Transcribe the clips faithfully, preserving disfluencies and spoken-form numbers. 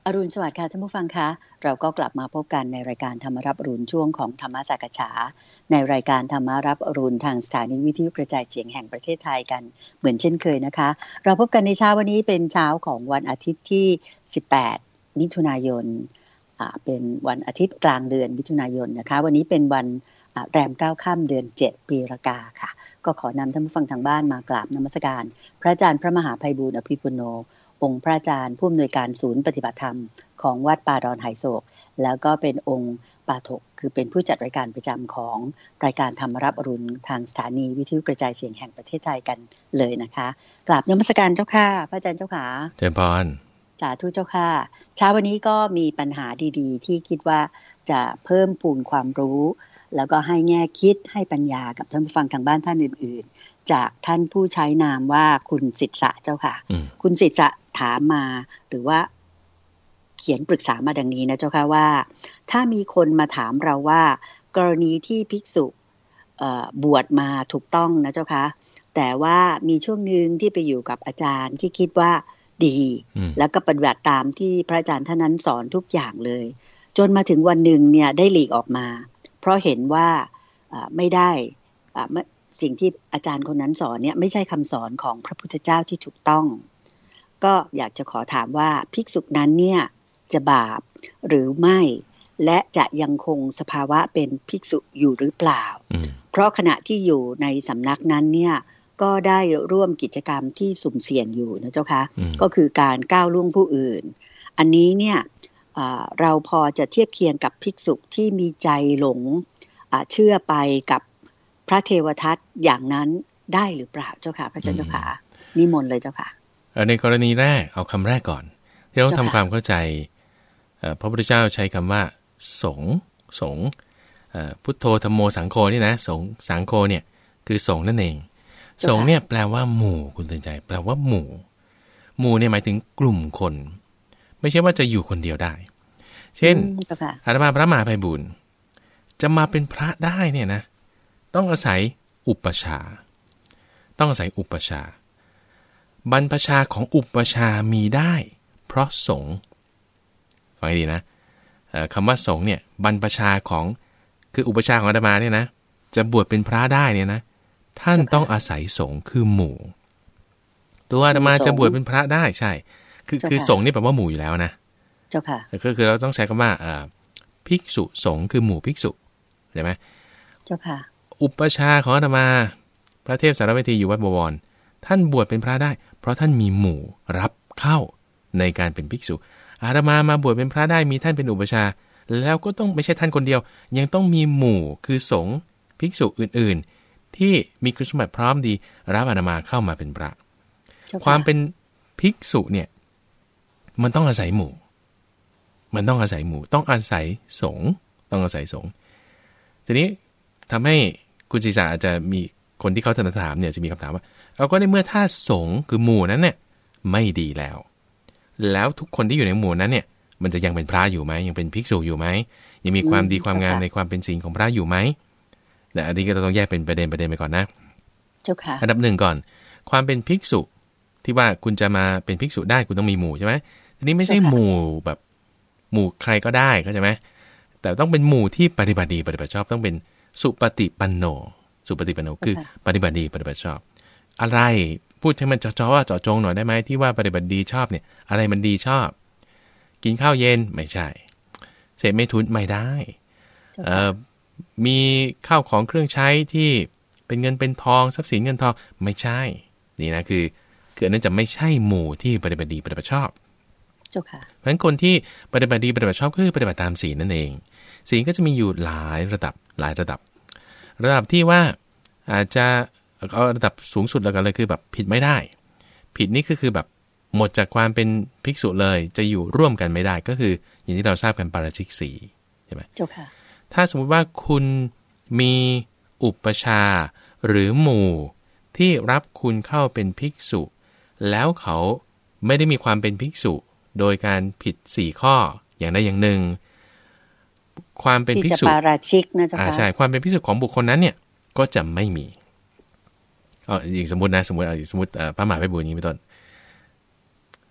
อรุณสวัสดิ์ค่ะท่านผู้ฟังคะเราก็กลับมาพบกันในรายการธรรมรับอรุณช่วงของธรรมสักฉาในรายการธรรมรับอรุณทางสถานีวิทยุกระจายเสียงแห่งประเทศไทยกันเหมือนเช่นเคยนะคะเราพบกันในเช้าวันนี้เป็นเช้าของวันอาทิตย์ที่สิบแปดมิถุนายนอ่าเป็นวันอาทิตย์กลางเดือนมิถุนายนนะคะวันนี้เป็นวันแรมเก้าค่ำเดือนเจ็ดปีรากาค่ะก็ขอนำท่านผู้ฟังทางบ้านมากราบนมัสการพระอาจารย์พระมหาไพบูลย์อภิปุโนองค์พระอาจารย์ผู้อำนวยการศูนย์ปฏิบัติธรรมของวัดป่าดอนไหโศกแล้วก็เป็นองค์ปาถกคือเป็นผู้จัดรายการประจำของรายการธรรมรับอรุณทางสถานีวิทยุกระจายเสียงแห่งประเทศไทยกันเลยนะคะกราบนมัสการเจ้าค่ะพระอาจารย์เจ้าค่ะเจริญพรสาธุเจ้าค่ะเช้าวันนี้ก็มีปัญหาดีๆที่คิดว่าจะเพิ่มพูนความรู้แล้วก็ให้แง่คิดให้ปัญญากับท่านผู้ฟังทางบ้านท่านอื่นๆจากท่านผู้ใช้นามว่าคุณศิษย์สะเจ้าค่ะคุณศิษย์สะถามมาหรือว่าเขียนปรึกษามาดังนี้นะเจ้าค่ะว่าถ้ามีคนมาถามเราว่ากรณีที่ภิกษุบวชมาถูกต้องนะเจ้าค่ะแต่ว่ามีช่วงนึงที่ไปอยู่กับอาจารย์ที่คิดว่าดีแล้วก็ปฏิบัติตามที่พระอาจารย์ท่านนั้นสอนทุกอย่างเลยจนมาถึงวันหนึ่งเนี่ยได้หลีกออกมาเพราะเห็นว่าไม่ได้สิ่งที่อาจารย์คนนั้นสอนเนี่ยไม่ใช่คำสอนของพระพุทธเจ้าที่ถูกต้องก็อยากจะขอถามว่าภิกษุนั้นเนี่ยจะบาปหรือไม่และจะยังคงสภาวะเป็นภิกษุอยู่หรือเปล่าเพราะขณะที่อยู่ในสำนักนั้นเนี่ยก็ได้ร่วมกิจกรรมที่สุ่มเสี่ยงอยู่นะเจ้าคะก็คือการก้าวล่วงผู้อื่นอันนี้เนี่ยเราพอจะเทียบเคียงกับภิกษุที่มีใจหลงเชื่อไปกับพระเทวทัตอย่างนั้นได้หรือเปล่าเจ้าค่ะพระเจ้าค่ะนิมนต์เลยเจ้าค่ะในกรณีแรกเอาคำแรกก่อนที่เราทำความเข้าใจพระพุทธเจ้าใช้คำว่าสงฆ์สงฆ์พุทโธธัมโมสังโฆนี่นะสงฆ์สังโฆเนี่ยคือสงฆ์นั่นเองสงฆ์เนี่ยแปลว่าหมู่คุณเตือนใจแปลว่าหมู่หมู่เนี่ยหมายถึงกลุ่มคนไม่ใช่ว่าจะอยู่คนเดียวได้เช่นอาตมาพระมหาไพบูลย์จะมาเป็นพระได้เนี่ยนะต้องอาศัยอุปชาต้องอาศัยอุปชาบรรพชาของอุปชามีได้เพราะสงฆ์ฟังให้ดีนะคำว่าสงฆ์เนี่ยบรรพชาของคืออุปชาของอาตมาเนี่ยนะจะบวชเป็นพระได้เนี่ยนะท่านต้องอาศัยสงฆ์คือหมู่ตัวอาตมาจะบวชเป็นพระได้ใช่คือคือสงฆ์นี่แปลว่าหมู่อยู่แล้วนะเจ้าค่ะก็คือเราต้องใช้คำว่าภิกษุสงฆ์คือหมู่ภิกษุใช่ไหมเจ้าค่ะอุปชาของอาตมาพระเทพสารวัตถีอยู่วัดบวรท่านบวชเป็นพระได้เพราะท่านมีหมู่รับเข้าในการเป็นภิกษุอาตมามาบวชเป็นพระได้มีท่านเป็นอุปชาแล้วก็ต้องไม่ใช่ท่านคนเดียวยังต้องมีหมู่คือสงฆ์ภิกษุอื่นๆที่มีคุณสมบัติพร้อมดีรับอาตมาเข้ามาเป็นพระความเป็นภิกษุเนี่ยมันต้องอาศัยหมู่มันต้องอาศัยหมู่ต้องอาศัยสงฆ์ต้องอาศัยสงฆ์ทีนี้ทำให้คุณศิษย์อาจจะมีคนที่เขาถามเนี่ยจะมีคำถามว่าเอาก็ในเมื่อถ้าสงฆ์คือหมู่นั้นเนี่ยไม่ดีแล้วแล้วทุกคนที่อยู่ในหมู่นั้นเนี่ยมันจะยังเป็นพระอยู่ไหมยังเป็นภิกษุอยู่ไหมยังมีความดีความงามในความเป็นศีลของพระอยู่ไหมแต่อันนี้ก็ต้องแยกเป็นประเด็นประเด็นไปก่อนนะเจ้าค่ะอันดับหนึ่งก่อนความเป็นภิกษุที่ว่าคุณจะมาเป็นภิกษุได้คุณต้องมีหมู่ใช่ไหมทีนี้ไม่ใช่หมู่แบบหมู่ใครก็ได้เข้าใจไหมแต่ต้องเป็นหมู่ที่ปฏิบัติดีปฏิบัติชอบต้องเป็นสุปฏิปันโนสุปฏิปันโนคือปฏิบัติดีปฏิบัติชอบอะไรพูดให้มันเจาะว่าเจาะจงหน่อยได้ไหมที่ว่าปฏิบัติดีชอบเนี่ยอะไรมันดีชอบกินข้าวเย็นไม่ใช่เสพเมถุนไม่ได้เอ่อมีข้าวของเครื่องใช้ที่เป็นเงินเป็นทองทรัพย์สินเงินทองไม่ใช่นี่นะคือคืออันนั้นจะไม่ใช่หมู่ที่ปฏิบัติดีปฏิบัติชอบเจ้าค่ะเพราะฉะนั้นคนที่ปฏิบัติดีปฏิบัติชอบก็คือปฏิบัติตามศีลนั่นเองศีลก็จะมีอยู่หลายระดับหลายระดับระดับที่ว่าอาจจะเอาระดับสูงสุดแล้วกันเลยคือแบบผิดไม่ได้ผิดนี่ก็คือแบบหมดจากความเป็นภิกษุเลยจะอยู่ร่วมกันไม่ได้ก็คืออย่างที่เราทราบกันปาราชิกสี่ใช่ไหมเจ้าค่ะถ้าสมมุติว่าคุณมีอุปชาหรือหมู่ที่รับคุณเข้าเป็นภิกษุแล้วเขาไม่ได้มีความเป็นภิกษุโดยการผิดสี่ข้ออย่างใดอย่างหนึ่งความเป็นภิกษุปาราชิกนะเจ้าค่ะอ่าใช่ความเป็นภิกษุของบุคคลนั้นเนี่ยก็จะไม่มีอ๋ออย่างสมมตินะสมมติเอาสมมติพระมหาไพบูลย์อย่างนี้เป็นต้น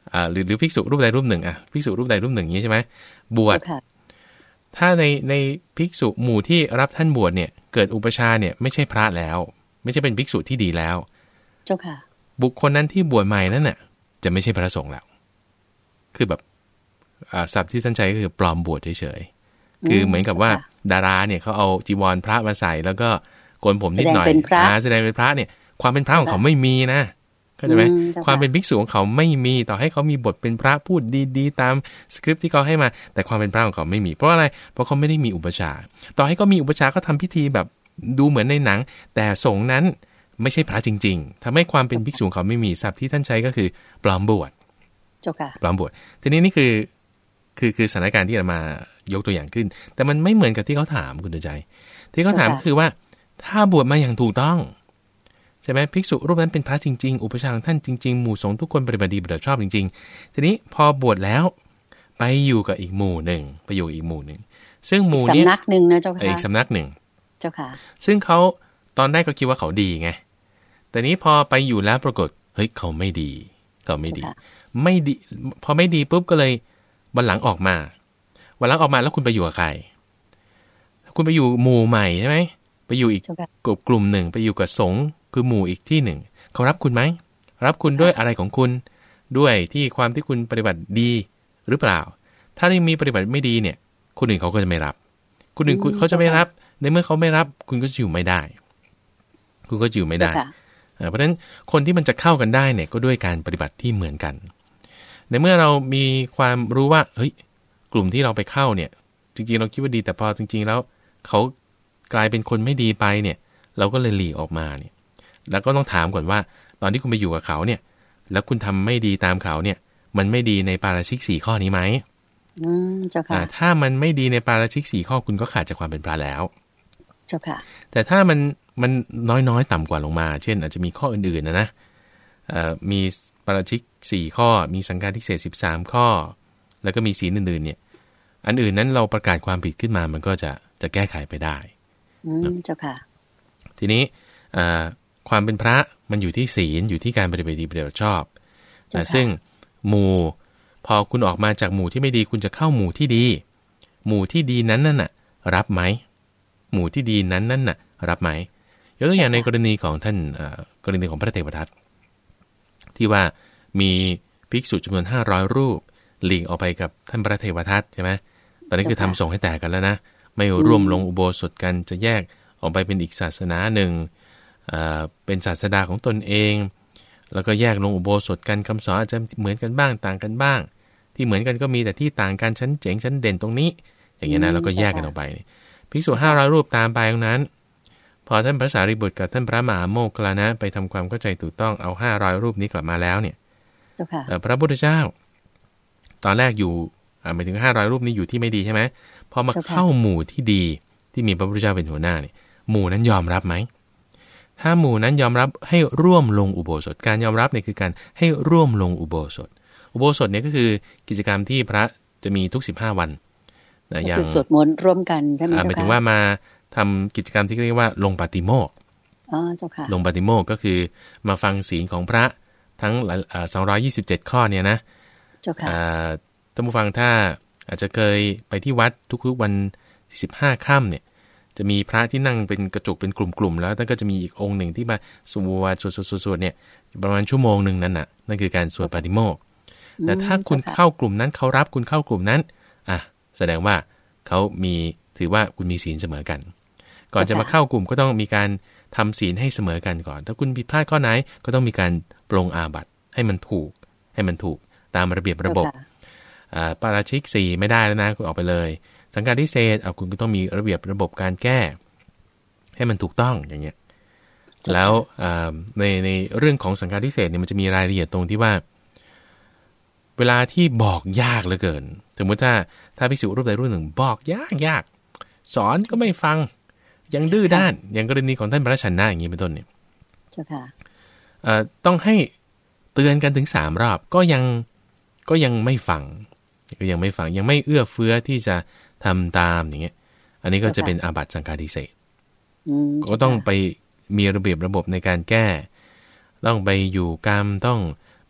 อ่าหรือหรือภิกษุรูปใดรูปหนึ่งอ่ะภิกษุรูปใดรูปหนึ่งนี้ใช่ไหมบวชถ้าในในภิกษุหมู่ที่รับท่านบวชเนี่ยเกิดอุปชาเนี่ยไม่ใช่พระแล้วไม่ใช่เป็นภิกษุที่ดีแล้วเจ้าค่ะบุคคลนั้นที่บวชใหม่นั่นน่ะจะไม่ใช่พระสงฆ์แล้วคือแบบอ่าศัพท์ที่ท่านใช้ก็คือปลอมบวชเฉยๆคือเหมือนกับว่าดาราเนี่ยเขาเอาจีวรพระมาใส่แล้วก็โกนผมนิดหน่อยอ่าแสดงเป็นพระเนี่ยความเป็นพระของเขาไม่มีนะเข้าใจไหมความเป็นภิกษุของเขาไม่มีต่อให้เขามีบทเป็นพระพูดดีๆตามสคริปต์ที่เขาให้มาแต่ความเป็นพระของเขาไม่มีเพราะอะไรเพราะเขาไม่ได้มีอุปชาต่อให้เขามีอุปชาเขาทำพิธีแบบดูเหมือนในหนังแต่สงฆ์นั้นไม่ใช่พระจริงๆทำให้ความเป็นภิกษุของเขาไม่มีศัพท์ที่ท่านใช้ก็คือปลอมบวชเจ้าค่ะปลอมบวชทีนี้นี่คือคือคือสถานการณ์ที่เรามายกตัวอย่างขึ้นแต่มันไม่เหมือนกับที่เขาถามคุณใจที่เขาถามก็คือว่าถ้าบวชมาอย่างถูกต้องใช่ไหมภิกษุรูปนั้นเป็นพระจริงๆอุปชฌาย์ของท่านจริงๆหมู่สงฆ์ทุกคนปฏิบัติดีปฏิบัติชอบจริงๆทีนี้พอบวชแล้วไปอยู่กับอีกหมู่หนึ่งไปอยู่อีกหมู่หนึ่งซึ่งหมู่นี้สำนักหนึ่งนะเจ้าค่ะอีกสำนักหนึ่งเจ้าค่ะซึ่งเขาตอนแรกก็คิดว่าเขาดีไงแต่นี้พอไปอยู่แล้วปรากฏเฮ้ยเขาไม่ดีเขาไม่ดีไม่ดีพอไม่ดีปุ๊บก็เลยวันหลังออกมาวันหลังออกมาแล้วคุณไปอยู่กับใครคุณไปอยู่หมู่ใหม่ใช่ไหมไปอยู่อีกกลุ่มกลุ่มหนึ่งไปอยู่กับสงฆ์คือหมู่อีกที่หนึ่งเขารับคุณไหมรับคุณด้วยอะไรของคุณด้วยที่ความที่คุณปฏิบัติดีหรือเปล่าถ้ายังมีปฏิบัติไม่ดีเนี่ยคนอื่นเขาก็จะไม่รับคนอื่นเขาจะไม่รับในเมื่อเขาไม่รับคุณก็อยู่ไม่ได้คุณก็อยู่ไม่ได้เพราะฉะนั้นคนที่มันจะเข้ากันได้เนี่ยก็ด้วยการปฏิบัติที่เหมือนกันในเมื่อเรามีความรู้ว่าเฮ้ยกลุ่มที่เราไปเข้าเนี่ยจริงๆเราคิดว่าดีแต่พอจริงๆแล้วเขากลายเป็นคนไม่ดีไปเนี่ยเราก็เลยหลีกออกมาเนี่ยแล้วก็ต้องถามก่อนว่าตอนที่คุณไปอยู่กับเขาเนี่ยแล้วคุณทำไม่ดีตามเขาเนี่ยมันไม่ดีในปาราชิกสี่ข้อนี้ไหมอืมเจ้าค่ะถ้ามันไม่ดีในปาราชิกสี่ข้อคุณก็ขาดจากความเป็นพระแล้วเจ้าค่ะแต่ถ้ามันมันน้อยๆต่ำกว่าลงมาเช่นอาจจะมีข้ออื่นๆนะนะมีปาราชิกสี่ข้อมีสังฆาทิเศษสิบสามข้อแล้วก็มีศีลอื่นๆเนี่ยอันอื่นนั้นเราประกาศความผิดขึ้นมามันก็จะจะแก้ไขไปได้อืมเจ้าค่ะทีนี้ความเป็นพระมันอยู่ที่ศีลอยู่ที่การปฏิบัติดีปฏิบัติชอบแต่ซึ่งหมู่พอคุณออกมาจากหมู่ที่ไม่ดีคุณจะเข้าหมู่ที่ดีหมู่ที่ดีนั้นน่ะรับไหมหมู่ที่ดีนั้นนั่นน่ะรับไหมยกตัวอย่างในกรณีของท่านกรณีของพระเทวทัตที่ว่ามีภิกษุจำนวนห้าร้อยรูปหลีกออกไปกับท่านพระเทวทัตใช่ไหมตอนนี้คือทำสงฆ์ให้แตกกันแล้วนะไม่ร่วมลงอุโบสถกันจะแยกออกไปเป็นอีกศาสนาหนึ่งเป็นศาสดาของตนเองแล้วก็แยกลงอุโบสถกันคำสอนอาจจะเหมือนกันบ้างต่างกันบ้างที่เหมือนกันก็มีแต่ที่ต่างกันชั้นเจ๋งชั้นเด่นตรงนี้อย่างเงี้ยนะแล้วก็แยกกันออกไปภิกษุห้าร้อยรูปตามไปตรงนั้นพอท่านพระสารีบุตรกับท่านพระมหาโมคคัลลานะไปทำความเข้าใจถูกต้องเอาห้าร้อยรูปนี้กลับมาแล้วเนี่ยพระพุทธเจ้าตอนแรกอยู่หมายถึงห้าร้อยรูปนี้อยู่ที่ไม่ดีใช่ไหมพอมาเข้าหมู่ที่ดีที่มีพระพุทธเจ้าเป็นหัวหน้าเนี่ยหมู่นั้นยอมรับไหมถ้าหมู่นั้นยอมรับให้ร่วมลงอุโบสถการยอมรับเนี่ยคือการให้ร่วมลงอุโบสถอุโบสถเนี่ยก็คือกิจกรรมที่พระจะมีทุกสิบห้าวันนะอย่างสวดมนต์ร่วมกันใช่ไหมเจ้าค่ะหมายถึงว่ามาทำกิจกรรมที่เรียกว่าลงปาฏิโมกข์อ๋อเจ้าค่ะลงปาฏิโมกข์ก็คือมาฟังศีลของพระทั้งสองร้อยยี่สิบเจ็ดข้อเนี่ยนะเจ้าค่ะท่านผู้ฟังถ้าอาจจะเคยไปที่วัดทุกๆวันสิบห้าค่ำเนี่ยจะมีพระที่นั่งเป็นกระจุกเป็นกลุ่มๆแล้วท่านก็จะมีอีกองค์หนึ่งที่มาสวดสวดๆๆเนี่ยประมาณชั่วโมงนึงนั่นน่ะนั่นคือการสวดปาฏิโมกข์แต่ถ้าคุณเข้ากลุ่มนั้นเขารับคุณเข้ากลุ่มนั้นอ่ะแสดงว่าเขามีถือว่าคุณมีศีลเสมอกันก่อนจะมาเข้ากลุ่มก็ต้องมีการทำศีลให้เสมอกันก่อนถ้าคุณผิดพลาดข้อไหนก็ต้องมีการปรงอาบัติให้มันถูกให้มันถูกตามระเบียบระบบปาราชิกสี่ไม่ได้แล้วนะคุณออกไปเลยสังฆาทิเศษเอาคุณก็ต้องมีระเบียบระบบการแก้ให้มันถูกต้องอย่างเงี้ยแล้วในในเรื่องของสังฆาทิเศษเนี่ยมันจะมีรายละเอียดตรงที่ว่าเวลาที่บอกยากเหลือเกินสมมติถ้าถ้าภิกษุรูปใดรูปหนึ่งบอกยากยากสอนก็ไม่ฟังยังดื้อด้านอย่างกรณีของท่านพระชนะอย่างนี้เป็นต้นเนี่ยเจ้าค่ะต้องให้เตือนกันถึงสามรอบก็ยังก็ยังไม่ฟังก็ยังไม่ฟังยังไม่เอื้อเฟื้อที่จะทำตามอย่างเงี้ยอันนี้ก็จะเป็นอาบัติสังฆาทิเศษก็ต้องไปมีระเบียบระบบในการแก้ต้องไปอยู่กรรมต้องไป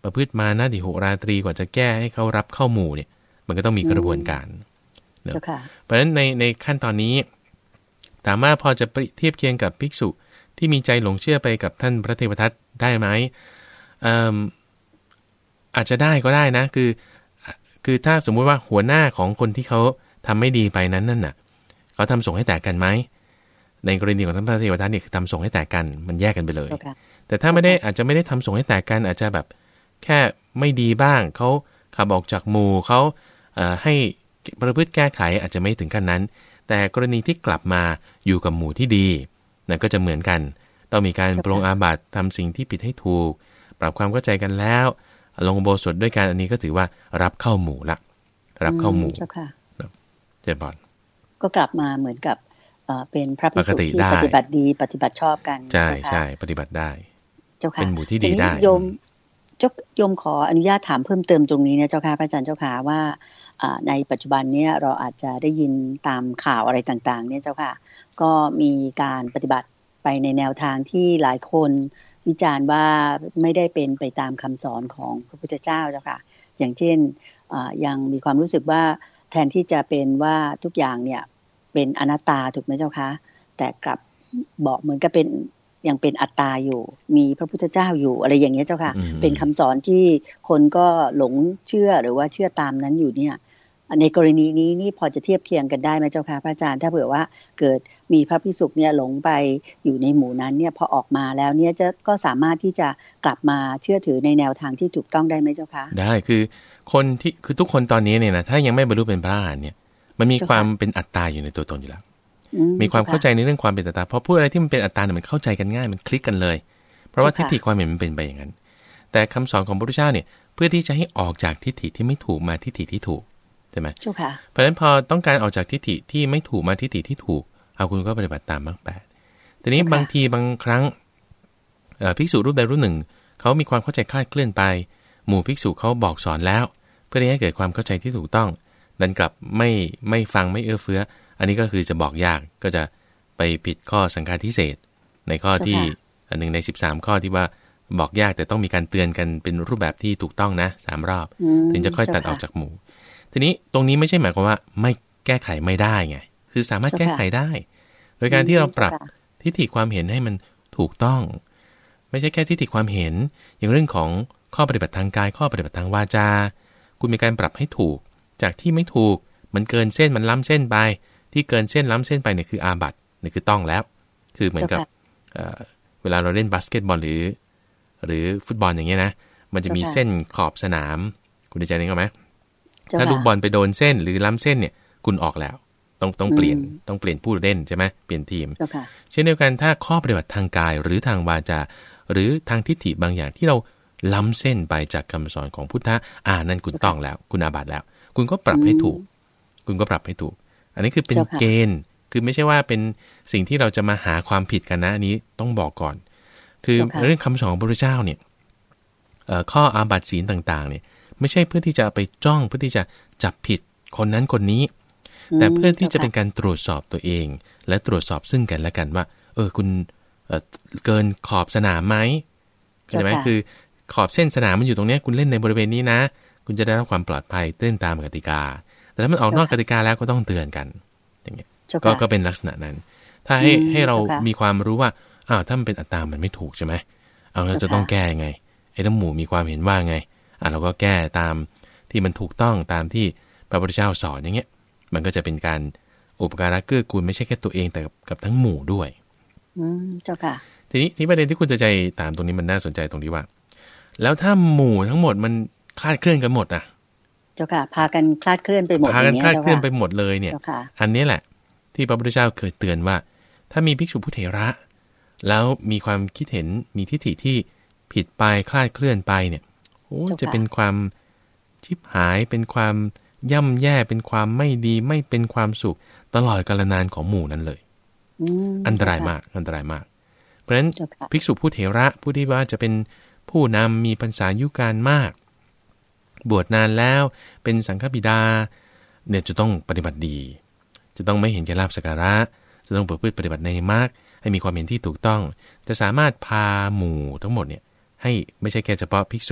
ประพฤติมานาติหุราตรีกว่าจะแก้ให้เขารับเข้าหมู่เนี่ยมันก็ต้องมีกระบวนการเนาะเพราะฉะนั้นในในขั้นตอนนี้ถามว่าพอจะเทียบเคียงกับภิกษุที่มีใจหลงเชื่อไปกับท่านพระเทวทัตได้ไหมอ่าอาจจะได้ก็ได้นะคือคือถ้าสมมุติว่าหัวหน้าของคนที่เขาทำไม่ดีไปนั้นนั่นน่ะเขาทำส่งให้แตกกันไหมในกรณีของท่านพระเทวทัตเนี่ยคือทำส่งให้แตกกันมันแยกกันไปเลย okay. แต่ถ้าไม่ได้อาจจะไม่ได้ทำส่งให้แตกกันอาจจะแบบแค่ไม่ดีบ้างเขาขับออกจากหมู่เขาเอ่อให้ประพฤติแก้ไขอาจจะไม่ถึงขั้นนั้นแต่กรณีที่กลับมาอยู่กับหมู่ที่ดีนั่นก็จะเหมือนกันต้องมีการปรงอาบัติทำสิ่งที่ผิดให้ถูกปรับความเข้าใจกันแล้วลงอุโบสถด้วยกันอันนี้ก็ถือว่ารับเข้าหมู่ละรับเข้าหมู่เจ้าค่ะเจ้าบอลก็กลับมาเหมือนกับเป็นพระภิกษุที่ปฏิบัติดีปฏิบัติชอบกันใช่ใช่ปฏิบัติได้เจ้าค่ะเป็นหมู่ที่ดีได้โยมเจ้าโยมขออนุญาตถามเพิ่มเติมตรงนี้นะเจ้าค่ะพระอาจารย์เจ้าค่ะว่าในปัจจุบันนี้เราอาจจะได้ยินตามข่าวอะไรต่างๆเนี่ยเจ้าค่ะก็มีการปฏิบัติไปในแนวทางที่หลายคนวิจารณ์ว่าไม่ได้เป็นไปตามคำสอนของพระพุทธเจ้าเจ้าค่ะอย่างเช่นยังมีความรู้สึกว่าแทนที่จะเป็นว่าทุกอย่างเนี่ยเป็นอนัตตาถูกไหมเจ้าคะแต่กลับบอกเหมือนกับเป็นยังเป็นอัตตาอยู่มีพระพุทธเจ้าอยู่อะไรอย่างเงี้ยเจ้าค่ะเป็นคำสอนที่คนก็หลงเชื่อหรือว่าเชื่อตามนั้นอยู่เนี่ยในกรณีนี้นี่พอจะเทียบเคียงกันได้ไหมเจ้าค่ะพระอาจารย์ถ้าเผื่อว่าเกิดมีพระภิกษุเนี่ยหลงไปอยู่ในหมู่นั้นเนี่ยพอออกมาแล้วเนี่ยจะก็สามารถที่จะกลับมาเชื่อถือในแนวทางที่ถูกต้องได้ไหมเจ้าค่ะได้คือคนที่คือทุกคนตอนนี้เนี่ยนะถ้ายังไม่บรรลุเป็นพระอรหันต์เนี่ยมันมีความเป็นอัตตาอยู่ในตัวตนอยู่แล้วมีความเข้าใจในเรื่องความเป็นอัตตาเพราะพูดอะไรที่มันเป็นอัตตาเนี่ยมันเข้าใจกันง่ายมันคลิกกันเลยเพราะว่าทิฏฐิความเห็นมันเป็นไปอย่างนั้นแต่คำสอนของพระพุทธเจ้าเนี่ยเพื่อที่จะให้ออกจากทิฏฐิที่ไม่ถูกมาทิฏฐิที่ถูกใช่ไหมเพราะฉะนั้นพอต้องการออกจากทิฏฐิที่ไม่ถูกมาทิฏฐิที่ถูกเอาคุณก็ปฏิบัติตามมรรคแปดทีนี้บางทีบางครั้งภิกษุรูปใดรูปหนึ่งเขามีความเข้าใจคลาดเคลื่อนไปหมู่ภิกษุเขาบอกสอนแล้วเพื่อให้เกิดความเข้าใจที่ถูกต้องดันกลับไม่ไม่ฟังไม่เอื้อเฟื้ออันนี้ก็คือจะบอกยากก็จะไปผิดข้อสังฆาทิเศษในข้อที่อันหนึ่งในสิบสามข้อที่ว่าบอกยากแต่ต้องมีการเตือนกันเป็นรูปแบบที่ถูกต้องนะสามรอบถึงจะค่อยตัดออกจากหมู่ทีนี้ตรงนี้ไม่ใช่หมายความว่าไม่แก้ไขไม่ได้ไงคือสามารถแก้ไขได้โดยการที่เราปรับทิฏฐิความเห็นให้มันถูกต้องไม่ใช่แค่ทิฏฐิความเห็นอย่างเรื่องของข้อปฏิบัติทางกายข้อปฏิบัติทางวาจาคุณมีการปรับให้ถูกจากที่ไม่ถูกมันเกินเส้นมันล้ำเส้นไปที่เกินเส้นล้ำเส้นไปเนี่ยคืออาบัติเนี่ยคือต้องแล้วคือเหมือนกับ เ, เวลาเราเล่นบาสเกตบอลหรือหรือฟุตบอลอย่างเงี้ยนะมันจะมีเส้นขอบสนามคุณเข้าใจนึกออกไหมถ้าลูกบอลไปโดนเส้นหรือล้ำเส้นเนี่ยคุณออกแล้วต้องต้องเปลี่ยนต้องเปลี่ยนผู้เล่นใช่ไหมเปลี่ยนทีมเช่นเดียวกันถ้าข้อปฏิบัติทางกายหรือทางวาจาหรือทางทิฏฐิบางอย่างที่เราล้ำเส้นไปจากคำสอนของพุทธะอ่านั่นคุณต้องแล้วคุณอาบัติแล้วคุณก็ปรับให้ถูกคุณก็ปรับให้ถูกอันนี้คือเป็นเกณฑ์คือไม่ใช่ว่าเป็นสิ่งที่เราจะมาหาความผิดกันนะอันนี้ต้องบอกก่อนคือเรื่องคำสอนของพระพุทธเจ้าเนี่ยข้ออาบัติศีลต่างๆเนี่ยไม่ใช่เพื่อที่จะไปจ้องเพื่อที่จะจับผิดคนนั้นคนนี้แต่เพื่อที่จะเป็นการตรวจสอบตัวเองและตรวจสอบซึ่งกันและกันว่าเออคุณเอ่อเกินขอบสนามไหมเข้าใจไหมคือขอบเส้นสนามมันอยู่ตรงนี้คุณเล่นในบริเวณนี้นะคุณจะได้รับความปลอดภัยเต้นตามกติกาแต่ถ้ามันออกนอกกติกาแล้วก็ต้องเตือนกันอย่างเงี้ยก็ก็เป็นลักษณะนั้นถ้าให้ให้เรามีความรู้ว่าอ้าวถ้ามันเป็นอัตตามันไม่ถูกใช่ไหมเอาเราจะต้องแก้ยังไงไอ้ทั้งหมู่มีความเห็นว่าไงอ่ะเราก็แก้ตามที่มันถูกต้องตามที่พระพุทธเจ้าสอนอย่างเงี้ยมันก็จะเป็นการอุปการะเกื้อกูลไม่ใช่แค่ตัวเองแต่กับกับทั้งหมู่ด้วยอืมเจ้าค่ะทีนี้ที่ประเด็นที่คุณจะใจตามตรงนี้มันน่าสนใจตรงที่ว่าแล้วถ้าหมู่ทั้งหมดมันคลาดเคลื่อนกันหมดอ่ะเจ้าค่ะพากันคลาดเคลื่อนไปหมดพากันคลาดเคลื่อนไปหมดเลยเนี่ยอันนี้แหละที่พระพุทธเจ้าเคยเตือนว่าถ้ามีภิกษุผู้เถระแล้วมีความคิดเห็นมีทิฏฐิที่ผิดไปคลาดเคลื่อนไปเนี่ยโอ้จะเป็นความชิบหายเป็นความย่ำแย่เป็นความไม่ดีไม่เป็นความสุขตลอดกาลนานของหมู่นั้นเลยอันตรายมากอันตรายมากเพราะฉะนั้นภิกษุผู้เถระผู้ที่ว่าจะเป็นผู้นำมีพรรษายุการมากบวชนานแล้วเป็นสังฆบิดาเนี่ยจะต้องปฏิบัติดีจะต้องไม่เห็นแก่ลาภสักการะจะต้องประพฤติปฏิบัติในมรรคให้มีความเห็นที่ถูกต้องจะสามารถพาหมู่ทั้งหมดเนี่ยให้ไม่ใช่แค่เฉพาะภิกษุ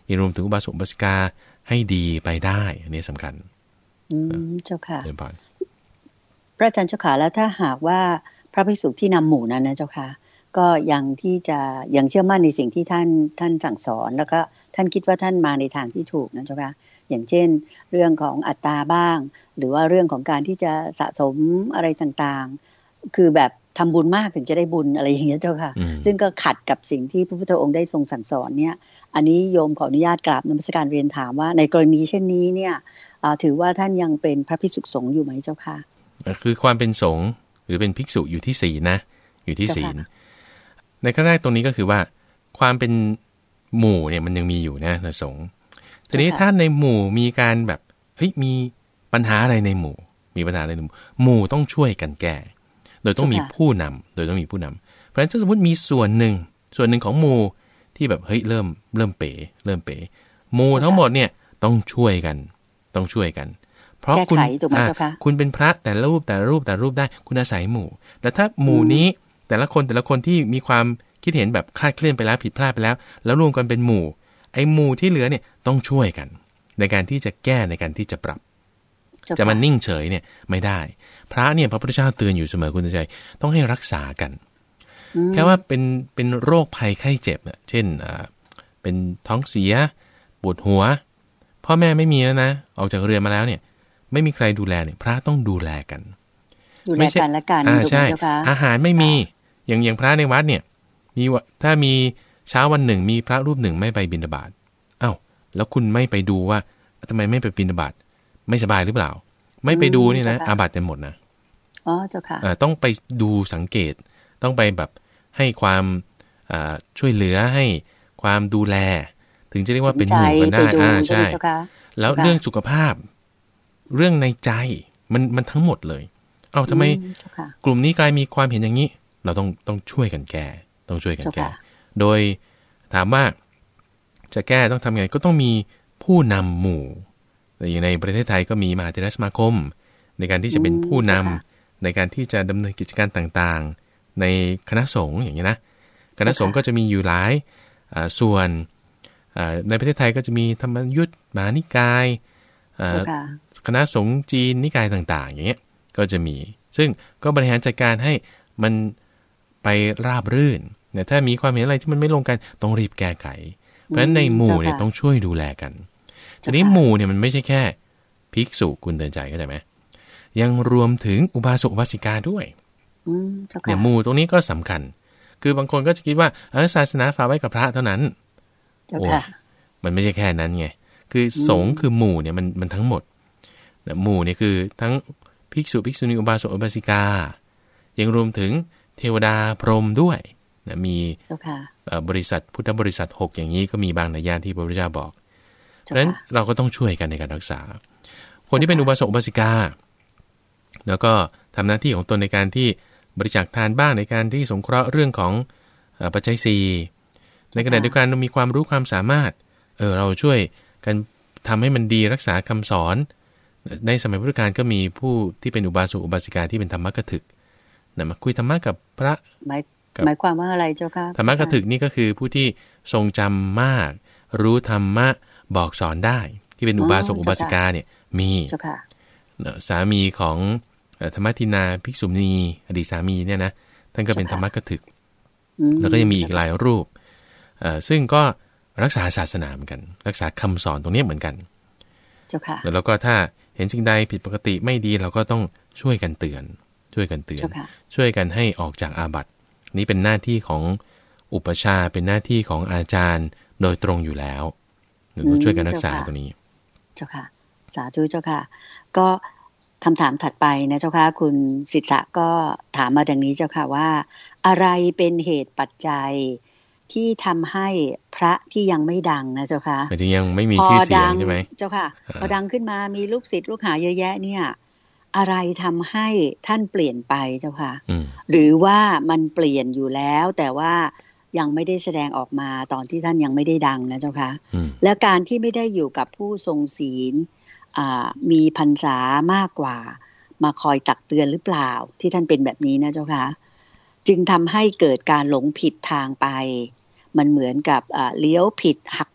ยังรวมถึงอุบาสกอุบาสิกาให้ดีไปได้อันนี้สำคัญอืมเจ้าค่ะเรียนพรพระอาจารย์เจ้าค่ะแล้วถ้าหากว่าพระภิกษุที่นำหมู่นั้นนะเจ้าค่ะก็ยังที่จะยังเชื่อมั่นในสิ่งที่ท่านท่านสั่งสอนแล้วก็ท่านคิดว่าท่านมาในทางที่ถูกนะเจ้าค่ะอย่างเช่นเรื่องของอัตตาบ้างหรือว่าเรื่องของการที่จะสะสมอะไรต่างๆคือแบบทำบุญมากถึงจะได้บุญอะไรอย่างเงี้ยเจ้าค่ะซึ่งก็ขัดกับสิ่งที่พระพุทธองค์ได้ทรงสั่งสอนเนี่ยอันนี้โยมขออนุญาตกราบนมัสการเรียนถามว่าในกรณีเช่นนี้เนี่ยถือว่าท่านยังเป็นพระภิกษุสงฆ์อยู่ไหมเจ้าค่ะคือความเป็นสงฆ์หรือเป็นภิกษุอยู่ที่ศีลนะอยู่ที่ศีลในขั้นแรกตรงนี้ก็คือว่าความเป็นหมู่เนี่ยมันยังมีอยู่นะในสงฆ์ทีนี้ถ้าในหมู่มีการแบบเฮ้ยมีปัญหาอะไรในหมู่มีปัญหาอะไรในหมู่หมู่ต้องช่วยกันแก้โดยต้องมีผู้นำโดยต้องมีผู้นำเพราะฉะนั้นถ้าสมมติมีส่วนหนึ่งส่วนหนึ่งของหมู่ที่แบบเฮ้ยเริ่มเริ่มเป๋เริ่มเป๋หมู่ทั้งหมดเนี่ยต้องช่วยกันต้องช่วยกันเพราะคุณคุณเป็นพระแต่ละรูปแต่ละรูปแต่ละรูปได้คุณอาศัยหมู่แต่ถ้าหมู่นี้แต่ละคนแต่ละคนที่มีความคิดเห็นแบบคลาดเคลื่อนไปแล้วผิดพลาดไปแล้วแล้วรวมกันเป็นหมู่ไอ้หมู่ที่เหลือเนี่ยต้องช่วยกันในการที่จะแก้ในการที่จะปรับจะมานิ่งเฉยเนี่ยไม่ได้พระเนี่ยพระพุทธเจ้าเตือนอยู่เสมอคุณใจต้องให้รักษากันแค่ว่าเป็นเป็นโรคภัยไข้เจ็บเช่นอ่าเป็นท้องเสียปวดหัวพ่อแม่ไม่มีแล้วนะออกจากเรือนมาแล้วเนี่ยไม่มีใครดูแลเนี่ยพระต้องดูแลกันดูแลกันและกันอ่าใช่อาหารไม่มีอย่างอย่างพระในวัดเนี่ยมีถ้ามีเช้าวันหนึ่งมีพระรูปหนึ่งไม่ไปบิณฑบาตอ้าวแล้วคุณไม่ไปดูว่าทำไมไม่ไปบิณฑบาตไม่สบายหรือเปล่าไม่ไปดูนี่นะอาบัติเต็มหมดนะอ๋อเจ้าค่ะอ่าต้องไปดูสังเกตต้องไปแบบให้ความอ่าช่วยเหลือให้ความดูแลถึงจะเรียกว่าเป็นหมู่กันได้อ่าใช่แล้วเรื่องสุขภาพเรื่องในใจมันมันทั้งหมดเลยเอ้าทำไมกลุ่มนี้กลายมีความเห็นอย่างนี้เราต้องต้องช่วยกันแก้ต้องช่วยกันแก้โดยถามว่าจะแก้ต้องทำไงก็ต้องมีผู้นำหมู่อย่างในประเทศไทยก็มีมหาเถรสมาคมในการที่จะเป็นผู้นำในการที่จะดำเนินกิจการต่างๆในคณะสงฆ์อย่างนี้นะคณะสงฆ์ก็จะมีอยู่หลายส่วนในประเทศไทยก็จะมีธรรมยุทธ์มหานิกายคณะสงฆ์จีนนิกายต่างๆอย่างเงี้ยก็จะมีซึ่งก็บริหารจัดการให้มันไปราบรื่นแต่ถ้ามีความเห็นอะไรที่มันไม่ลงกันต้องรีบแก้ไขเพราะฉะนั้นในหมู่เนี่ยต้องช่วยดูแลกันทีนี้หมู่เนี่ยมันไม่ใช่แค่ภิกษุคุณเตือนใจเข้าใจไหมยังรวมถึงอุบาสกอุบาสิกาด้วยเนี่ยหมู่ตรงนี้ก็สำคัญคือบางคนก็จะคิดว่าเออศาสนาฝากไว้กับพระเท่านั้นโอ้มันไม่ใช่แค่นั้นไงคือสงฆ์คือหมู่เนี่ยมันมันทั้งหมดนะหมู่เนี่ยคือทั้งภิกษุภิกษุณีอุบาสกอุบาสิกายังรวมถึงเทวดาพรหมด้วยนะมีบริษัทพุทธบริษัทหกอย่างนี้ก็มีบางนัยยะที่พระพุทธเจ้าบอกเพราะฉะนั้นเราก็ต้องช่วยกันในการรักษาคนที่เป็นอุบาสกอุบาสิกาแล้วก็ทำหน้าที่ของตนในการที่บริจาคทานบ้างในการที่สงเคราะห์เรื่องของปัจจัยสี่ในขณะเดียวกันเรามีความรู้ความสามารถเออเราช่วยกันทำให้มันดีรักษาคำสอนในสมัยพุทธกาลก็มีผู้ที่เป็นอุบาสกอุบาสิกาที่เป็นธรรมกถึกนะมาคุยธรรมะกับพระหมายหมายความว่าอะไรเจ้าค่ะธรรมกถึกนี่ก็คือผู้ที่ทรงจำมากรู้ธรรมะบอกสอนได้ที่เป็นอุบาสกอุบาสิกาเนี่ยมีเจ้าค่ะสามีของธรรมทินาภิกษุณีอดีตสามีเนี่ยนะท่านก็เป็นธรรมกถึกแล้วก็ยังมีอีกหลายรูปซึ่งก็รักษาศาสนาเหมือนกันรักษาคำสอนตรงนี้เหมือนกันเจ้าค่ะแล้วก็ถ้าเห็นสิ่งใดผิดปกติไม่ดีเราก็ต้องช่วยกันเตือนช่วยกันเตือนช่วยกันให้ออกจากอาบัตินี้เป็นหน้าที่ของอุปชาเป็นหน้าที่ของอาจารย์โดยตรงอยู่แล้วหรือต้องช่วยกันรักษาตรงนี้เจ้าค่ะสาธุเจ้าค่ะก็คำถามถัดไปนะเจ้าค่ะคุณศิษะก็ถามมาดังนี้เจ้าค่ะว่าอะไรเป็นเหตุปัจจัยที่ทำให้พระที่ยังไม่ดังนะเจ้าค่ะแต่ที่ยังไม่มีชื่อเสียงใช่ไหมเจ้าค่ะพอดังขึ้นมามีลูกศิษย์ลูกหาเยอะแยะเนี่ยอะไรทำให้ท่านเปลี่ยนไปเจ้าค่ะหรือว่ามันเปลี่ยนอยู่แล้วแต่ว่ายังไม่ได้แสดงออกมาตอนที่ท่านยังไม่ได้ดังนะเจ้าค่ะแล้วการที่ไม่ได้อยู่กับผู้ทรงศีลมีพรรษามากกว่ามาคอยตักเตือนหรือเปล่าที่ท่านเป็นแบบนี้นะเจ้าค่ะจึงทำให้เกิดการหลงผิดทางไปมันเหมือนกับเลี้ยวผิดหักโ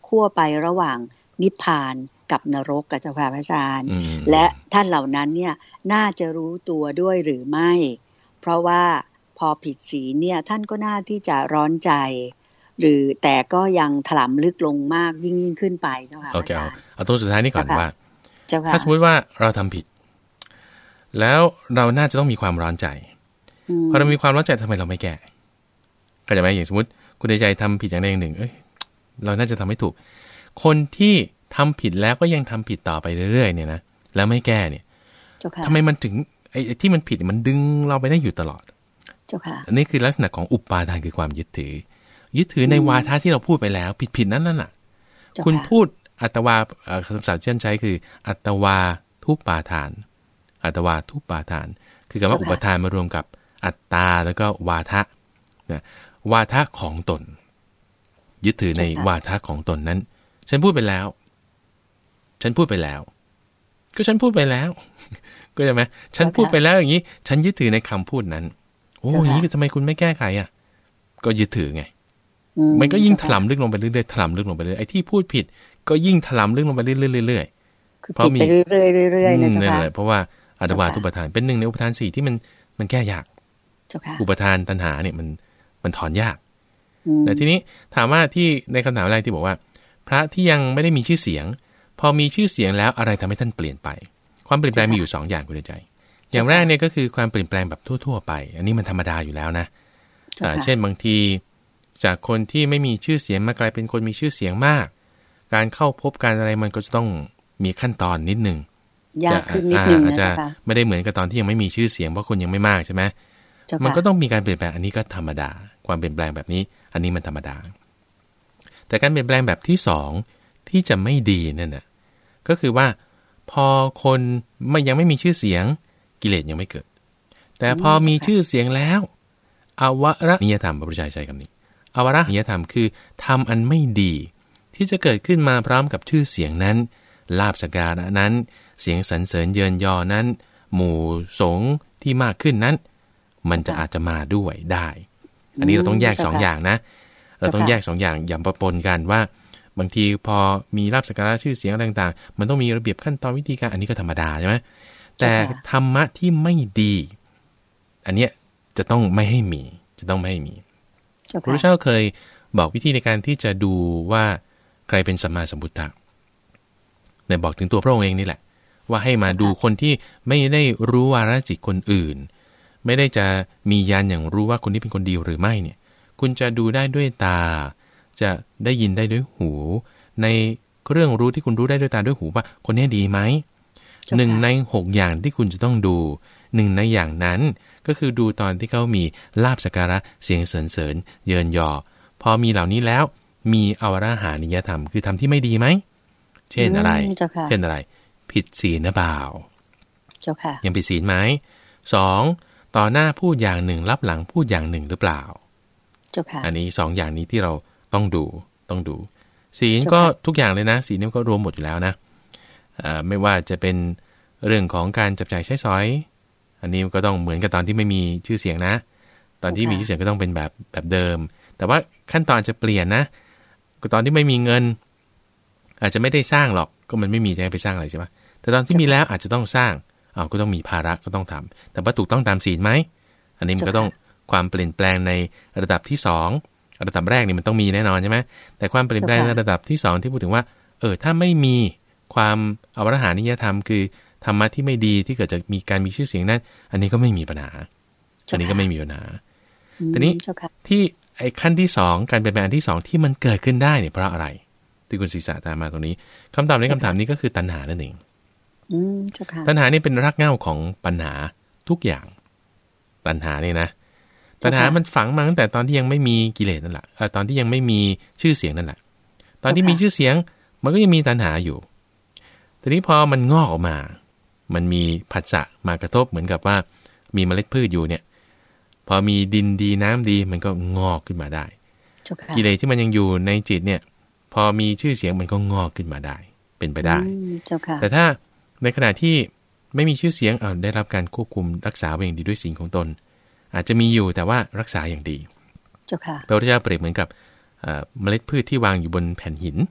ขั้วไประหว่างนิพพานกับนรกกับเจ้าค่ะพระอาจารย์และท่านเหล่านั้นเนี่ยน่าจะรู้ตัวด้วยหรือไม่เพราะว่าพอผิดศีลเนี่ยท่านก็น่าที่จะร้อนใจหรือแต่ก็ยังถลำลึกลงมากยิ่งยิ่งขึ้นไปเจ้าค่ะโอเคเอาเอาตัวสุดท้ายนี่ก่อนว่าถ้าสมมติว่าเราทำผิดแล้วเราน่าจะต้องมีความร้อนใจพอเรามีความร้อนใจทำไมเราไม่แก้ก็จะไหมอย่างสมมติคุณในใจทำผิดอย่างใดอย่างหนึ่งเอ้ยเราน่าจะทำให้ถูกคนที่ทำผิดแล้วก็ยังทำผิดต่อไปเรื่อยๆเนี่ยนะแล้วไม่แก้เนี่ยทำไมมันถึงไอ้ที่มันผิดมันดึงเราไปได้อยู่ตลอดอันนี้คือลักษณะของอุปาทานคือความยึดถือยึดถือในวาทะที่เราพูดไปแล้วผิดๆนั่นนั่นน่ะคุณพูดอัตวาคำศัพท์ที่ใช้คืออัตวาทุปาทานอัตวาทุปาทานคือคำว่าอุปทานมารวมกับอัตตาแล้วก็วาทะนะวาทะของตนยึดถือในวาทะของตนนั้นฉันพูดไปแล้วฉันพูดไปแล้วก็ฉันพูดไปแล้วก็ใช่ไหมฉันพูดไปแล้วอย่างนี้ฉันยึดถือในคำพูดนั้นโอ้ยทำไมคุณไม่แก้ไขอ่ะก็ยึดถือไงมันก็ยิ่งถลำลึกลงไปเรื่อยๆถลำลึกลงไปเรื่อยไอ้ที่พูดผิดก็ยิ่งถลำลึกลงไปเรื่อยๆเพราะมีเรื่อยๆเรื่อยๆนะเจ้าค่ะนั่นแหละเพราะว่าอัตวาทุปทานเป็นหนึ่งในอุปทานสี่ที่มันมันแก้ยากอุปทานตัณหาเนี่ยมันมันถอนยากแต่ทีนี้ถามว่าที่ในคำถามแรกที่บอกว่าพระที่ยังไม่ได้มีชื่อเสียงพอมีชื่อเสียงแล้วอะไรทำให้ท่านเปลี่ยนไปความเปลี่ยนแปลงมีอยู่สองอย่างคุณใจอย่างแรกเนี่ยก็คือความเปลี่ยนแปลงแบบทั่วๆไปอันนี้มันธรรมดาอยู่แล้วนะเช่นบางทีจากคนที่ไม่มีชื่อเสียงมากลายเป็นคนมีชื่อเสียงมากการเข้าพบการอะไรมันก็จะต้องมีขั้นตอนนิดนึงยากขึ้นนิดนึงอาจจะไม่ได้เหมือนกับตอนที่ยังไม่มีชื่อเสียงเพราะคนยังไม่มากใช่ไหมมันก็ต้องมีการเปลี่ยนแปลงอันนี้ก็ธรรมดาความเปลี่ยนแปลงแบบนี้อันนี้มันธรรมดาแต่การเปลี่ยนแปลงแบบที่สองที่จะไม่ดีนั่นน่ะก็คือว่าพอคนไม่ยังไม่มีชื่อเสียงกิเลสยังไม่เกิดแต่พอมีชื่อเสียงแล้วอวรนิยธรรมพระพุทธเจ้าใช้คำนี้อวรนิยธรรมคือทำอันไม่ดีที่จะเกิดขึ้นมาพร้อมกับชื่อเสียงนั้นลาภสักการะนั้นเสียงสรรเสริญเยินยอนั้นหมู่สงฆ์ที่มากขึ้นนั้นมันจะอาจจะมาด้วยได้อันนี้เราต้องแยกสองอย่างนะเราต้องแยกสองอย่างอย่าปนกันว่าบางทีพอมีลาภสักการะชื่อเสียงต่างๆมันต้องมีระเบียบขั้นตอนวิธีการอันนี้ก็ธรรมดาใช่ไหมแต่ธรรมะที่ไม่ดีอันเนี้ยจะต้องไม่ให้มีจะต้องไม่ให้มีพระพุทธเจ้าเคยบอกวิธีในการที่จะดูว่าใครเป็นสัมมาสัมพุทธะในบอกถึงตัวพระองค์เองนี่แหละว่าให้มาดูคนที่ไม่ได้รู้วาระจิตคนอื่นไม่ได้จะมีญาณอย่างรู้ว่าคนนี้เป็นคนดีหรือไม่เนี่ยคุณจะดูได้ด้วยตาจะได้ยินได้ด้วยหูในเรื่องรู้ที่คุณรู้ได้ด้วยตาด้วยหูว่าคนนี้ดีไหมหนึ่งในหกอย่างที่คุณจะต้องดูหนึ่งในอย่างนั้นก็คือดูตอนที่เขามีลาภสักการะเสียงสรรเสริญเยินยอพอมีเหล่านี้แล้วมีอวรหานิยธรรมคือทำที่ไม่ดีไหมเช่นอะไรเช่นอะไรผิดศีลหรือเปล่ายังผิดศีลไหมสองต่อหน้าพูดอย่างหนึ่งรับหลังพูดอย่างหนึ่งหรือเปล่าอันนี้สองอย่างนี้ที่เราต้องดูต้องดูศีลก็ทุกอย่างเลยนะศีลนี่ก็รวมหมดอยู่แล้วนะไม่ว่าจะเป็นเรื่องของการจับจ่ายใช้สอยอันนี้ก็ต้องเหมือนกับตอนที่ไม่มีชื่อเสียงนะตอนที่มีชื่อเสียงก็ต้องเป็นแบบแบบเดิมแต่ว่าขั้นตอนจะเปลี่ยนนะก็ตอนที่ไม่มีเงินอาจจะไม่ได้สร้างหรอกก็มันไม่มีจะให้ไปสร้างอะไรใช่ไหมแต่ตอนที่มีแล้วอาจจะต้องสร้างอ้าวก็ต้องมีภาระก็ต้องทำแต่ว่าถูกต้องตามศีลไหมอันนี้มันก็ต้องความเปลี่ยนแปลงในระดับที่สองระดับแรกนี่มันต้องมีแน่นอนใช่ไหมแต่ความเปลี่ยนแปลงในระดับที่สองที่พูดถึงว่าเออถ้าไม่มีความอวรหานิยธรรมคือธรรมะที่ไม่ดีที่เกิดจากมีการมีชื่อเสียงนั้นอันนี้ก็ไม่มีปัญหาอันนี้ก็ไม่มีปัญหาทีนี้ที่ไอ้ขั้นที่สองการเปลี่ยนแปลงที่สองที่มันเกิดขึ้นได้เนี่ยเพราะอะไรที่คุณศิษย์ตามมาตรงนี้คำตอบในคำถามนี้ก็คือตัณหานั่นเองตัณหานี่เป็นรากเหง้าของปัญหาทุกอย่างตัณหานี่นะตัณหามันฝังมาตั้งแต่ตอนที่ยังไม่มีกิเลสนั่นแหละตอนที่ยังไม่มีชื่อเสียงนั่นแหละตอนที่มีชื่อเสียงมันก็ยังมีตัณหาอยู่ทีนี้พอมันงอกออกมามันมีผัสสะมากระทบเหมือนกับว่ามีเมล็ดพืชอยู่เนี่ยพอมีดินดีน้ำดีมันก็งอกขึ้นมาได้กิเลสที่มันยังอยู่ในจิตเนี่ยพอมีชื่อเสียงมันก็งอกขึ้นมาได้เป็นไปได้แต่ถ้าในขณะที่ไม่มีชื่อเสียงเอาได้รับการควบคุมรักษาไว้อย่างดีด้วยศีลของตนอาจจะมีอยู่แต่ว่ารักษาอย่างดีพระพุทธเจ้าเปรียบเหมือนกับเมล็ดพืชที่วางอยู่บนแผ่นหิน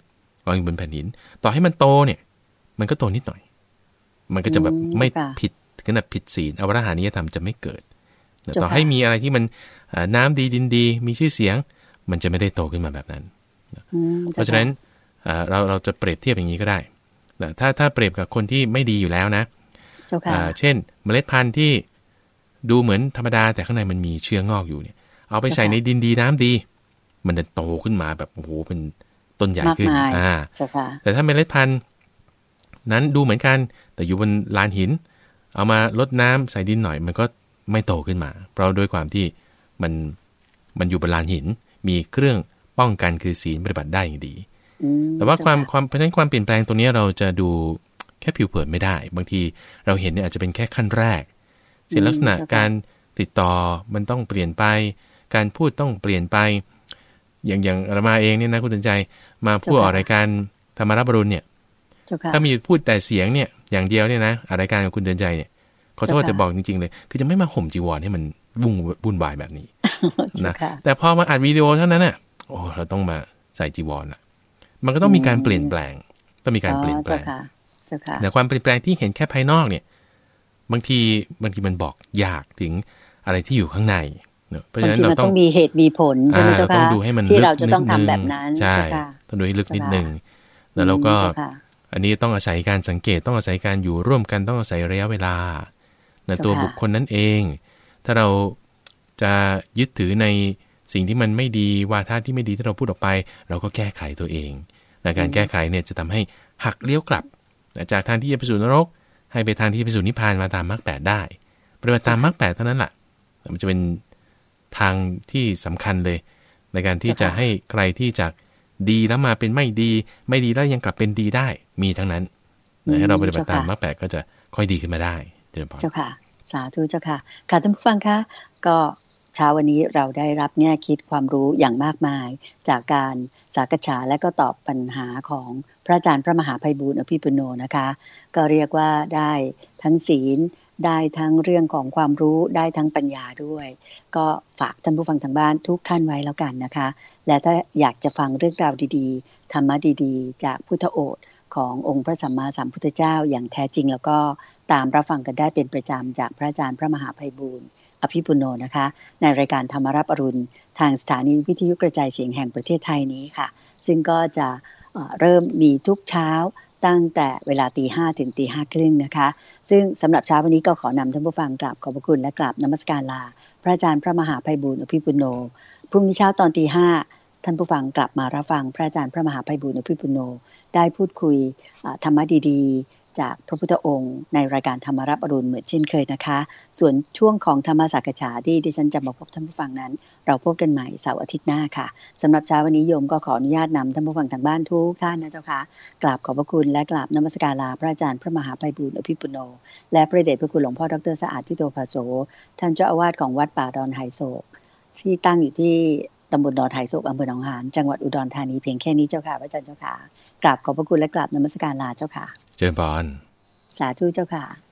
วางอยู่บนแผ่นหินต่อให้มันโตเนี่ยมันก็โตนิดหน่อยมันก็จะแบบไม่ผิดขนาดผิดศีลอวรหานิยธรรมจะไม่เกิดต่อให้มีอะไรที่มันน้ำดีดินดีมีชื่อเสียงมันจะไม่ได้โตขึ้นมาแบบนั้นเพราะฉะนั้นเราเราจะเปรียบเทียบอย่างนี้ก็ได้ถ้าถ้าเปรียบกับคนที่ไม่ดีอยู่แล้วนะเช่นเมล็ดพันธุ์ที่ดูเหมือนธรรมดาแต่ข้างในมันมีเชื้องอกอยู่เนี่ยเอาไปใส่ในดินดีน้ำดีมันจะโตขึ้นมาแบบโอ้โหเป็นต้นใหญ่ขึ้นอ่าแต่ถ้าเมล็ดพันธุ์นั้นดูเหมือนกันแต่อยู่บนลานหินเอามาลดน้ำใส่ดินหน่อยมันก็ไม่โตขึ้นมาเพราะด้วยความที่มันมันอยู่บนลานหินมีเครื่องป้องกันคือศีลปฏิบัติได้อย่างดีแต่ว่าความความเพราะฉะนั้นความเปลี่ยนแปลงตรงนี้เราจะดูแค่ผิวเผินไม่ได้บางทีเราเห็นเนี่ยอาจจะเป็นแค่ขั้นแรกเช่นลักษณะการติดต่อมันต้องเปลี่ยนไปการพูดต้องเปลี่ยนไปอย่างอย่างอาตมาเองเนี่ยนะคุณสนใจมาพูดออกรายการธรรมรับอรุณเนี่ยถ้ามีพูดแต่เสียงเนี่ยอย่างเดียวเนี่ยนะรายการของคุณเดินใจเนี่ยขอโทษจะบอกจริงๆเลยคือจะไม่มาห่มจีวรให้มันวุ่นวุ่นวายแบบนี้นะแต่พอมาอัดวิดีโอเท่านั้นน่ะโอ้เราต้องมาใส่จีวรน่ะมันก็ต้องมีการเปลี่ยนแปลงต้องมีการเปลี่ยนแปลงแต่ความเปลี่ยนแปลงที่เห็นแค่ภายนอกเนี่ยบางทีบางทีมันบอกยากถึงอะไรที่อยู่ข้างในเพราะฉะนั้นเราต้องมีเหตุมีผลใช่ไหมเจ้าค่ะต้องดูให้มันที่เราจะต้องทำแบบนั้นใช่ต้องดูให้ลึกนิดนึงแล้วเราก็อันนี้ต้องอาศัยการสังเกตต้องอาศัยการอยู่ร่วมกันต้องอาศัยระยะเวลาในตัวบุคคลนั้นเองถ้าเราจะยึดถือในสิ่งที่มันไม่ดีวาทะที่ไม่ดีที่เราพูดออกไปเราก็แก้ไขตัวเองในการแก้ไขเนี่ยจะทำให้หักเลี้ยวกลับจากทางที่จะไปสู่นรกให้ไปทางที่ไปสู่นิพพานมาตามมรรคแปดได้ปฏิบัติตามมรรคแปดเท่านั้นแหละมันจะเป็นทางที่สำคัญเลยในการที่จะให้ใครที่จากดีแล้วมาเป็นไม่ดีไม่ดีแล้วยังกลับเป็นดีได้มีทั้งนั้นให้เราปฏิบัติตามมรรคแปดก็จะค่อยดีขึ้นมาได้เจ้าค่ะสาธุเจ้าค่ะค่ะท่านผู้ฟังคะก็เช้าวันนี้เราได้รับแง่คิดความรู้อย่างมากมายจากการสักษาและก็ตอบปัญหาของพระอาจารย์พระมหาไพบูลย์อภิปุโนนะคะก็เรียกว่าได้ทั้งศีลได้ทั้งเรื่องของความรู้ได้ทั้งปัญญาด้วยก็ฝากท่านผู้ฟังทางบ้านทุกท่านไว้แล้วกันนะคะและถ้าอยากจะฟังเรื่องราวดีๆธรรมะดีๆจากพุทธโอษฐ์ขององค์พระสัมมาสัมพุทธเจ้าอย่างแท้จริงแล้วก็ตามรับฟังกันได้เป็นประจำจากพระอาจารย์พระมหาไพบูลย์อภิปุโนนะคะในรายการธรรมรับอรุณทางสถานีวิทยุกระจายเสียงแห่งประเทศไทยนี้ค่ะซึ่งก็จะเอ่อเริ่มมีทุกเช้าตั้งแต่เวลาตีห้าถึงตีห้าครึ่งนะคะซึ่งสำหรับเช้าวันนี้ก็ขอนำท่านผู้ฟังกราบขอบพระคุณและกราบนมัสการลาพระอาจารย์พระมหาไพบูลย์อภิปุโนพรุ่งนี้เช้าตอนตีห้าท่านผู้ฟังกลับมารับฟังพระอาจารย์พระมหาไพบูลย์อภิปุโนได้พูดคุยธรรมะดีๆจากพระพุทธองค์ในรายการธรรมรับอรุณเหมือนเช่นเคยนะคะส่วนช่วงของธรรมสักษาที่ดิฉันจะมาพบท่านผู้ฟังนั้นเราพบกันใหม่เสาร์อาทิตย์หน้าค่ะสำหรับเช้าวันนี้โยมก็ขออนุญาตนำท่านผู้ฟังทางบ้านทุกท่านนะเจ้าค่ะกราบขอบพระคุณและกราบนมัสการลาพระอาจารย์พระมหาไพบูลย์อภิปุโนและพระเดชพระคุณหลวงพ่อดร.สะอาดจิโตภาโสท่านเจ้าอาวาสของวัดป่าดอนไหโศกที่ตั้งอยู่ที่ตำบลดอนไหโศกอำเภอหนองหานจังหวัดอุดรธานีเพียงแค่นี้เจ้าค่ะพระอาจารย์เจ้าค่ะกราบขอบพระคุณและกราบนมัสการลาเจ้าค่ะเจริญพรสาธุเจ้าค่ะ